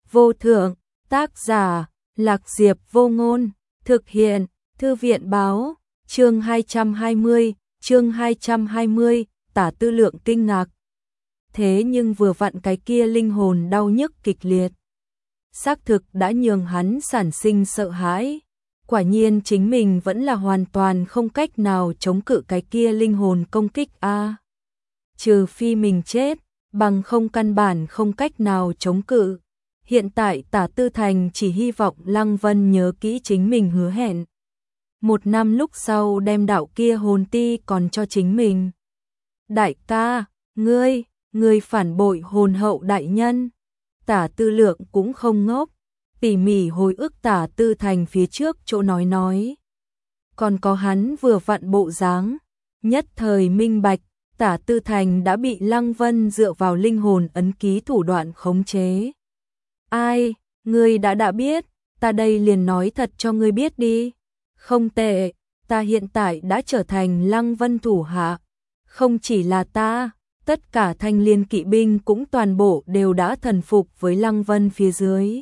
vô thượng, tác giả, Lạc Diệp Vô Ngôn, thực hiện, Thư viện báo, chương 220, Tả Tư Lượng kinh ngạc. Thế nhưng vừa vặn cái kia linh hồn đau nhức kịch liệt, xác thực đã nhường hắn sản sinh sợ hãi. Quả nhiên chính mình vẫn là hoàn toàn không cách nào chống cự cái kia linh hồn công kích a. Trừ phi mình chết, bằng không căn bản không cách nào chống cự. Hiện tại Tả Tư Thành chỉ hy vọng Lăng Vân nhớ kỹ chính mình hứa hẹn. 1 năm lúc sau đem đạo kia hồn ti còn cho chính mình. Đại ca, ngươi phản bội hồn hậu đại nhân. Tả Tư Lượng cũng không ngốc, tỉ mỉ hồi ức Tả Tư Thành phía trước chỗ nói. Còn có hắn vừa vặn bộ dáng, nhất thời minh bạch, Tả Tư Thành đã bị Lăng Vân dựa vào linh hồn ấn ký thủ đoạn khống chế. Ai, ngươi đã biết, ta đây liền nói thật cho ngươi biết đi. Không tệ, ta hiện tại đã trở thành Lăng Vân thủ hạ. Không chỉ là ta, tất cả Thanh Liên kỵ binh cũng toàn bộ đều đã thần phục với Lăng Vân phía dưới.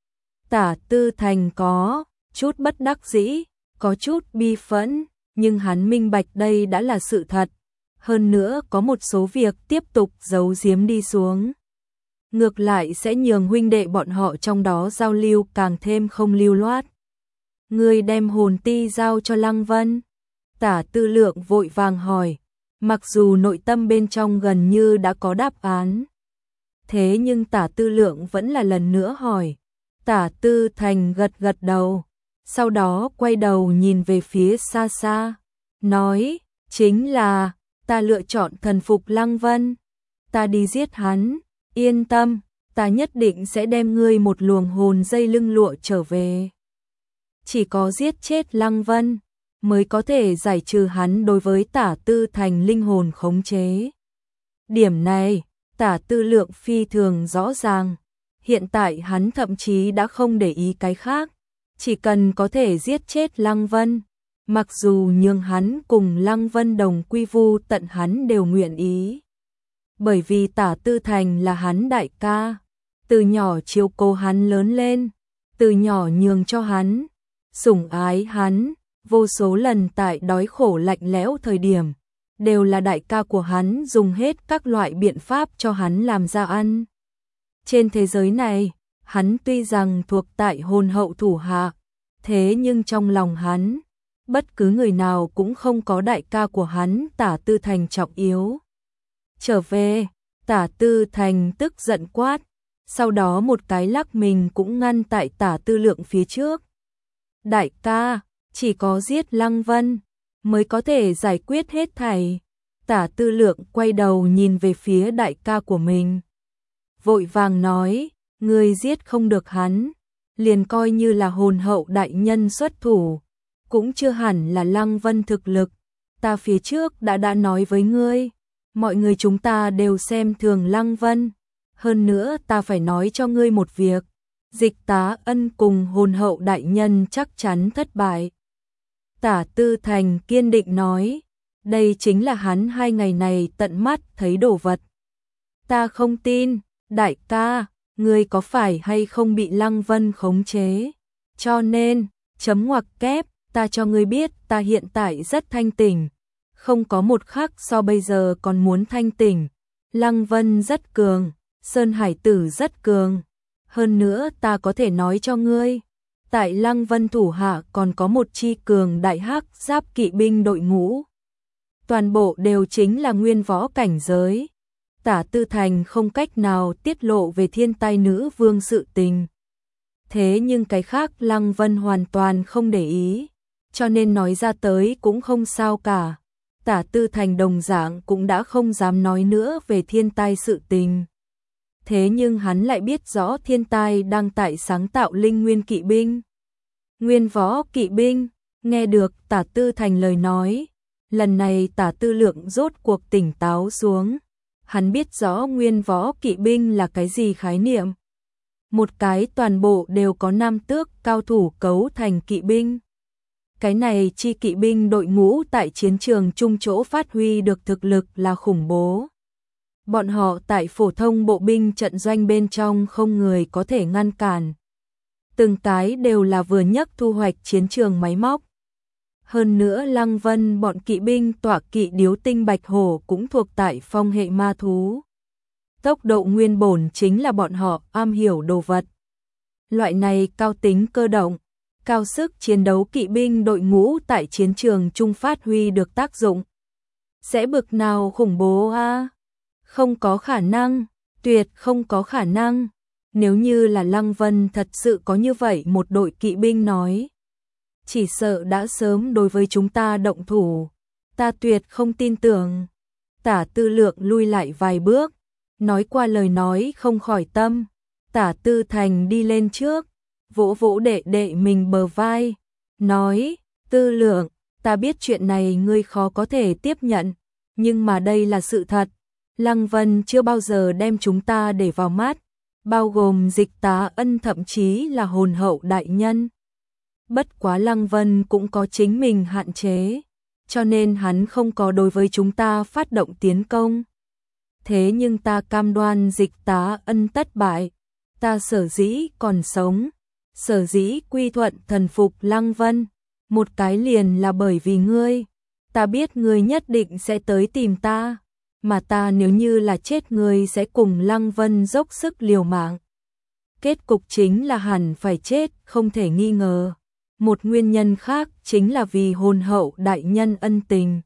Tả Tư Thành có chút bất đắc dĩ, có chút bi phẫn, nhưng hắn minh bạch đây đã là sự thật. Hơn nữa có một số việc tiếp tục giấu giếm đi xuống, ngược lại sẽ nhường huynh đệ bọn họ trong đó giao lưu càng thêm không lưu loát. Ngươi đem hồn ti giao cho Lăng Vân? Tả Tư Lượng vội vàng hỏi, mặc dù nội tâm bên trong gần như đã có đáp án. Thế nhưng Tả Tư Lượng vẫn là lần nữa hỏi. Tả Tư Thành gật đầu, sau đó quay đầu nhìn về phía xa xa, nói, chính là, ta lựa chọn thần phục Lăng Vân. Ta đi giết hắn, yên tâm, ta nhất định sẽ đem ngươi một luồng hồn dây lưng lụa trở về. Chỉ có giết chết Lăng Vân mới có thể giải trừ hắn đối với Tả Tư Thành linh hồn khống chế. Điểm này, Tả Tư Lượng phi thường rõ ràng. Hiện tại hắn thậm chí đã không để ý cái khác, chỉ cần có thể giết chết Lăng Vân, mặc dù nhường hắn cùng Lăng Vân đồng quy vu tận hắn đều nguyện ý. Bởi vì Tả Tư Thành là hắn đại ca, từ nhỏ chiếu cố hắn lớn lên, từ nhỏ nhường cho hắn, sủng ái hắn, vô số lần tại đói khổ lạnh lẽo thời điểm, đều là đại ca của hắn dùng hết các loại biện pháp cho hắn làm ra ăn. Trên thế giới này, hắn tuy rằng thuộc tại hồn hậu thủ hạ, thế nhưng trong lòng hắn, bất cứ người nào cũng không có đại ca của hắn Tả Tư Thành trọng yếu. Trở về, Tả Tư Thành tức giận quát, sau đó một cái lắc mình cũng ngăn tại Tả Tư Lượng phía trước. Đại ca, chỉ có giết Lăng Vân mới có thể giải quyết hết thảy. Tả Tư Lượng quay đầu nhìn về phía đại ca của mình, vội vàng nói, ngươi giết không được hắn, liền coi như là hồn hậu đại nhân xuất thủ, cũng chưa hẳn là Lăng Vân thực lực. Ta phía trước đã nói với ngươi, mọi người chúng ta đều xem thường Lăng Vân. Hơn nữa ta phải nói cho ngươi một việc, Dịch Tá Ân cùng hồn hậu đại nhân chắc chắn thất bại. Tả Tư Thành kiên định nói, đây chính là hắn 2 ngày này tận mắt thấy đồ vật. Ta không tin, đại ca, ngươi có phải hay không bị Lăng Vân khống chế? Cho nên, chấm ngoặc kép, ta cho ngươi biết ta hiện tại rất thanh tỉnh, không có một khắc so bây giờ còn muốn thanh tỉnh. Lăng Vân rất cường, Sơn Hải Tử rất cường. Hơn nữa ta có thể nói cho ngươi, tại Lăng Vân thủ hạ còn có một chi cường đại hắc giáp kỵ binh đội ngũ. Toàn bộ đều chính là nguyên võ cảnh giới. Tả Tư Thành không cách nào tiết lộ về Thiên Tai Nữ Vương sự tình. Thế nhưng cái khác Lăng Vân hoàn toàn không để ý, cho nên nói ra tới cũng không sao cả. Tả Tư Thành đồng dạng cũng đã không dám nói nữa về thiên tai sự tình. Thế nhưng hắn lại biết rõ thiên tai đang tại sáng tạo linh nguyên kỵ binh. Nguyên võ kỵ binh, nghe được Tả Tư Thành lời nói, lần này Tả Tư Lượng rốt cuộc tỉnh táo xuống. Hắn biết rõ nguyên võ kỵ binh là cái gì khái niệm. Một cái toàn bộ đều có 5 tước cao thủ cấu thành kỵ binh. Cái này chi kỵ binh đội ngũ tại chiến trường chung chỗ phát huy được thực lực là khủng bố. Bọn họ tại phổ thông bộ binh trận doanh bên trong không người có thể ngăn cản. Từng cái đều là vừa nhất thu hoạch chiến trường máy móc. Hơn nữa Lăng Vân bọn kỵ binh tọa kỵ điếu tinh bạch hổ cũng thuộc tại phong hệ ma thú. Tốc độ nguyên bổn chính là bọn họ am hiểu đồ vật. Loại này cao tính cơ động, cao sức chiến đấu kỵ binh đội ngũ tại chiến trường trung phát huy được tác dụng. Sẽ bực nào khủng bố a? Không có khả năng, tuyệt không có khả năng. Nếu như là Lăng Vân thật sự có như vậy một đội kỵ binh nói, chỉ sợ đã sớm đối với chúng ta động thủ. Ta tuyệt không tin tưởng. Tả Tư Lượng lui lại vài bước, nói qua lời nói không khỏi tâm. Tả Tư Thành đi lên trước, vỗ vỗ đệ đệ mình bờ vai, nói, Tư Lượng, ta biết chuyện này ngươi khó có thể tiếp nhận, nhưng mà đây là sự thật. Lăng Vân chưa bao giờ đem chúng ta để vào mắt, bao gồm Dịch Tá Ân thậm chí là hồn hậu đại nhân. Bất quá Lăng Vân cũng có chính mình hạn chế, cho nên hắn không có đối với chúng ta phát động tiến công. Thế nhưng ta cam đoan Dịch Tá Ân thất bại, ta sở dĩ còn sống, sở dĩ quy thuận thần phục Lăng Vân, một cái liền là bởi vì ngươi. Ta biết ngươi nhất định sẽ tới tìm ta, mà ta nếu như là chết ngươi sẽ cùng Lăng Vân dốc sức liều mạng. Kết cục chính là hẳn phải chết, không thể nghi ngờ. Một nguyên nhân khác chính là vì hồn hậu đại nhân ân tình.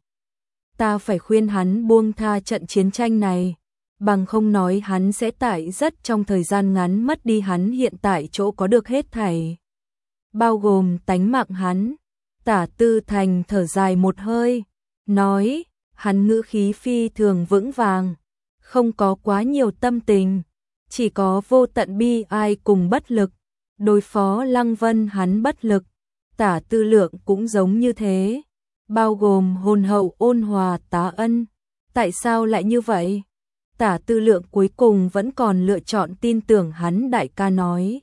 Ta phải khuyên hắn buông tha trận chiến tranh này, bằng không nói hắn sẽ tại rất trong thời gian ngắn mất đi hắn hiện tại chỗ có được hết thảy, bao gồm tánh mạng hắn. Tả Tư Thành thở dài một hơi, nói, hắn ngữ khí phi thường vững vàng, không có quá nhiều tâm tình, chỉ có vô tận bi ai cùng bất lực. Đối phó Lăng Vân hắn bất lực, Tả Tư Lượng cũng giống như thế, bao gồm hồn hậu ôn hòa Tá Ân. Tại sao lại như vậy? Tả Tư Lượng cuối cùng vẫn còn lựa chọn tin tưởng hắn đại ca nói.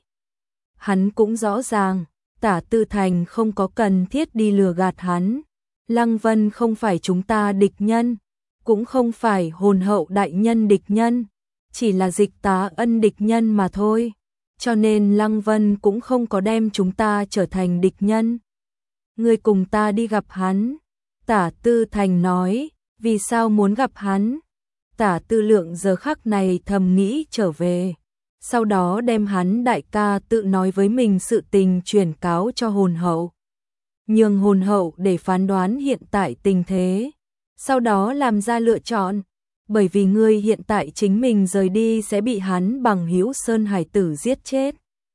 Hắn cũng rõ ràng, Tả Tư Thành không có cần thiết đi lừa gạt hắn. Lăng Vân không phải chúng ta địch nhân, cũng không phải hồn hậu đại nhân địch nhân, chỉ là Dịch Tá Ân địch nhân mà thôi. Cho nên Lăng Vân cũng không có đem chúng ta trở thành địch nhân. Ngươi cùng ta đi gặp hắn. Tả Tư Thành nói, vì sao muốn gặp hắn? Tả Tư Lượng giờ khắc này thầm nghĩ trở về, sau đó đem hắn đại ca tự nói với mình sự tình truyền cáo cho hồn hậu. Nhường hồn hậu để phán đoán hiện tại tình thế, sau đó làm ra lựa chọn, bởi vì ngươi hiện tại chính mình rời đi sẽ bị hắn bằng hữu Sơn Hải Tử giết chết.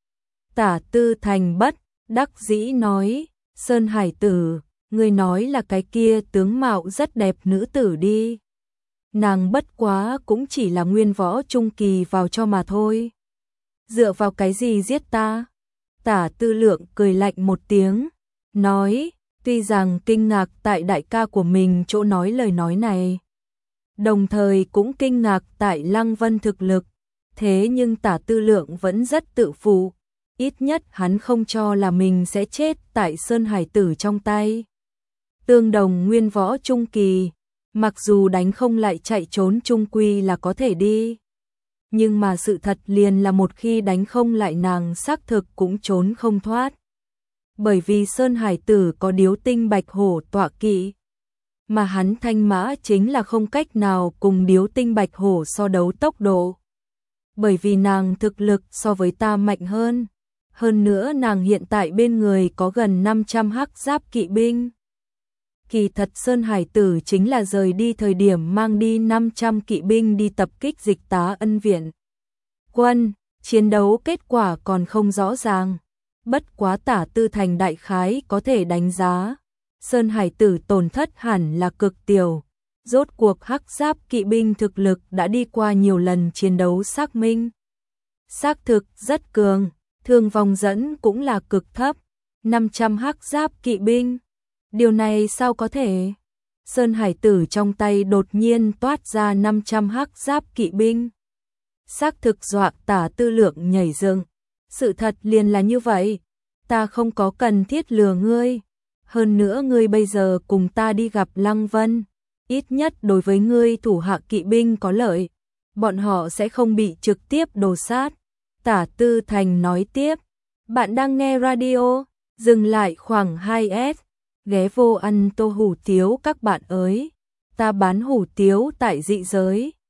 Tả Tư Thành bất đắc dĩ nói, Sơn Hải Tử, ngươi nói là cái kia tướng mạo rất đẹp nữ tử đi. Nàng bất quá cũng chỉ là nguyên võ trung kỳ vào cho mà thôi. Dựa vào cái gì giết ta? Tả Tư Lượng cười lạnh một tiếng, nói, tuy rằng kinh ngạc tại đại ca của mình chỗ nói lời nói này, đồng thời cũng kinh ngạc tại Lăng Vân thực lực, thế nhưng Tả Tư Lượng vẫn rất tự phụ, ít nhất hắn không cho là mình sẽ chết tại Sơn Hải Tử trong tay. Tương đồng nguyên võ trung kỳ, mặc dù đánh không lại chạy trốn trung quy là có thể đi. Nhưng mà sự thật liền là một khi đánh không lại nàng xác thực cũng trốn không thoát. Bởi vì Sơn Hải Tử có điếu tinh bạch hổ tọa kỵ, mà hắn thanh mã chính là không cách nào cùng điếu tinh bạch hổ so đấu tốc độ. Bởi vì nàng thực lực so với ta mạnh hơn. Hơn nữa nàng hiện tại bên người có gần 500 hắc giáp kỵ binh. Kỳ thật Sơn Hải Tử chính là rời đi thời điểm mang đi 500 kỵ binh đi tập kích Dịch Tá Ân viện quân, chiến đấu kết quả còn không rõ ràng. Bất quá Tả Tư Thành đại khái có thể đánh giá, Sơn Hải Tử tổn thất hẳn là cực tiểu. Rốt cuộc hắc giáp kỵ binh thực lực đã đi qua nhiều lần chiến đấu xác minh. Xác thực rất cường, thương vong dẫn cũng là cực thấp, 500 hắc giáp kỵ binh. Điều này sao có thể? Sơn Hải Tử trong tay đột nhiên toát ra 500 hắc giáp kỵ binh. Xác thực dọa Tả Tư Lượng nhảy dựng. Sự thật liền là như vậy, ta không có cần thiết lừa ngươi. Hơn nữa ngươi bây giờ cùng ta đi gặp Lăng Vân, ít nhất đối với ngươi thủ hạ kỵ binh có lợi, bọn họ sẽ không bị trực tiếp đồ sát. Tả Tư Thành nói tiếp, bạn đang nghe radio, dừng lại khoảng 2S, ghé vô ăn tô hủ tiếu các bạn ơi. Ta bán hủ tiếu tại dị giới.